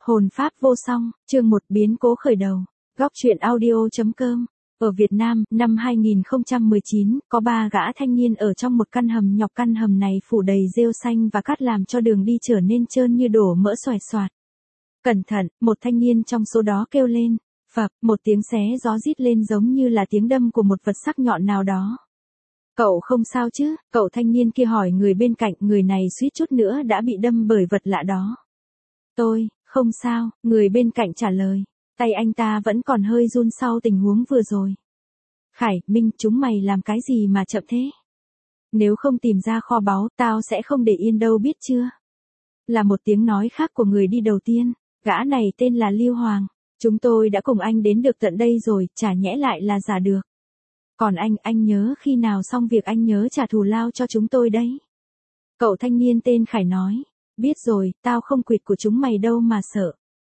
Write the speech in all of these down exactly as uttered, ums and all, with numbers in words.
Hồn pháp vô song, chương một biến cố khởi đầu. Góc truyện audio.com. Ở Việt Nam, năm hai nghìn không trăm mười chín, có ba gã thanh niên ở trong một căn hầm nhọc. Căn hầm này phủ đầy rêu xanh và cát làm cho đường đi trở nên trơn như đổ mỡ xoài xoạt. Cẩn thận, một thanh niên trong số đó kêu lên. Phập, một tiếng xé gió rít lên giống như là tiếng đâm của một vật sắc nhọn nào đó. Cậu không sao chứ? Cậu thanh niên kia hỏi người bên cạnh. Người này suýt chút nữa đã bị đâm bởi vật lạ đó. Tôi, không sao, người bên cạnh trả lời. Tay anh ta vẫn còn hơi run sau tình huống vừa rồi. Khải, Minh, chúng mày làm cái gì mà chậm thế? Nếu không tìm ra kho báu, tao sẽ không để yên đâu biết chưa? Là một tiếng nói khác của người đi đầu tiên. Gã này tên là Lưu Hoàng. Chúng tôi đã cùng anh đến được tận đây rồi, chả nhẽ lại là giả được. Còn anh, anh nhớ khi nào xong việc anh nhớ trả thù lao cho chúng tôi đấy. Cậu thanh niên tên Khải nói. Biết rồi, tao không quỵt của chúng mày đâu mà sợ.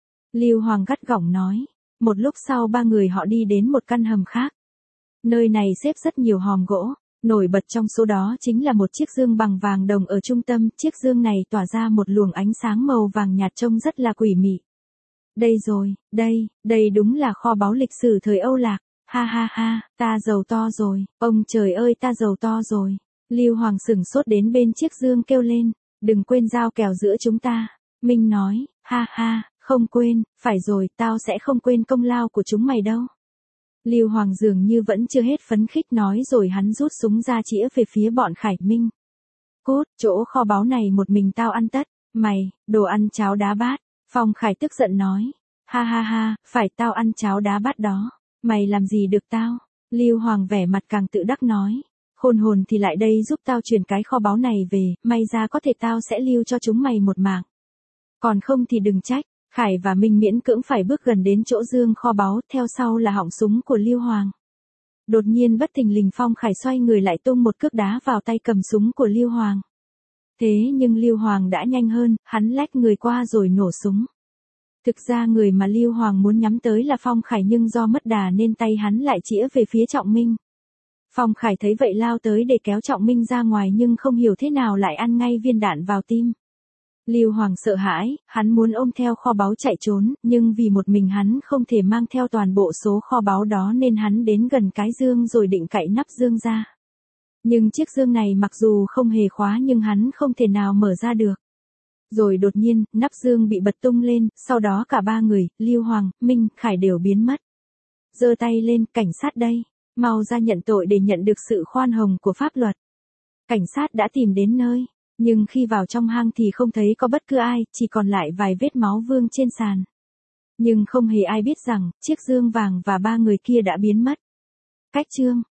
Lưu Hoàng gắt gỏng nói. Một lúc sau ba người họ đi đến một căn hầm khác. Nơi này xếp rất nhiều hòm gỗ. Nổi bật trong số đó chính là một chiếc dương bằng vàng đồng ở trung tâm. Chiếc dương này tỏa ra một luồng ánh sáng màu vàng nhạt trông rất là quỷ mị. Đây rồi, đây, đây đúng là kho báu lịch sử thời Âu Lạc. Ha ha ha, ta giàu to rồi, ông trời ơi ta giàu to rồi. Lưu Hoàng sửng sốt đến bên chiếc dương kêu lên. Đừng quên giao kèo giữa chúng ta. Minh nói, ha ha, không quên, phải rồi, tao sẽ không quên công lao của chúng mày đâu. Lưu Hoàng dường như vẫn chưa hết phấn khích nói rồi hắn rút súng ra chĩa về phía bọn Khải. Minh. Cút, chỗ kho báu này một mình tao ăn tất. Mày, đồ ăn cháo đá bát. Phong Khải tức giận nói. Ha ha ha, phải tao ăn cháo đá bát đó. Mày làm gì được tao? Lưu Hoàng vẻ mặt càng tự đắc nói. Khôn hồn thì lại đây giúp tao chuyển cái kho báu này về, may ra có thể tao sẽ lưu cho chúng mày một mạng. Còn không thì đừng trách. Khải và Minh miễn cưỡng phải bước gần đến chỗ dương kho báu, theo sau là họng súng của Lưu Hoàng. Đột nhiên bất thình lình Phong Khải xoay người lại tung một cước đá vào tay cầm súng của Lưu Hoàng. Thế nhưng Lưu Hoàng đã nhanh hơn, hắn lách người qua rồi nổ súng. Thực ra người mà Lưu Hoàng muốn nhắm tới là Phong Khải nhưng do mất đà nên tay hắn lại chĩa về phía Trọng Minh. Phong Khải thấy vậy lao tới để kéo Trọng Minh ra ngoài nhưng không hiểu thế nào lại ăn ngay viên đạn vào tim. Lưu Hoàng sợ hãi, hắn muốn ôm theo kho báu chạy trốn, nhưng vì một mình hắn không thể mang theo toàn bộ số kho báu đó nên hắn đến gần cái dương rồi định cạy nắp dương ra. Nhưng chiếc dương này mặc dù không hề khóa nhưng hắn không thể nào mở ra được. Rồi đột nhiên, nắp dương bị bật tung lên, sau đó cả ba người, Lưu Hoàng, Minh, Khải đều biến mất. Giơ tay lên, cảnh sát đây. Mau ra nhận tội để nhận được sự khoan hồng của pháp luật. Cảnh sát đã tìm đến nơi, nhưng khi vào trong hang thì không thấy có bất cứ ai, chỉ còn lại vài vết máu vương trên sàn. Nhưng không hề ai biết rằng, chiếc dương vàng và ba người kia đã biến mất. Cách chương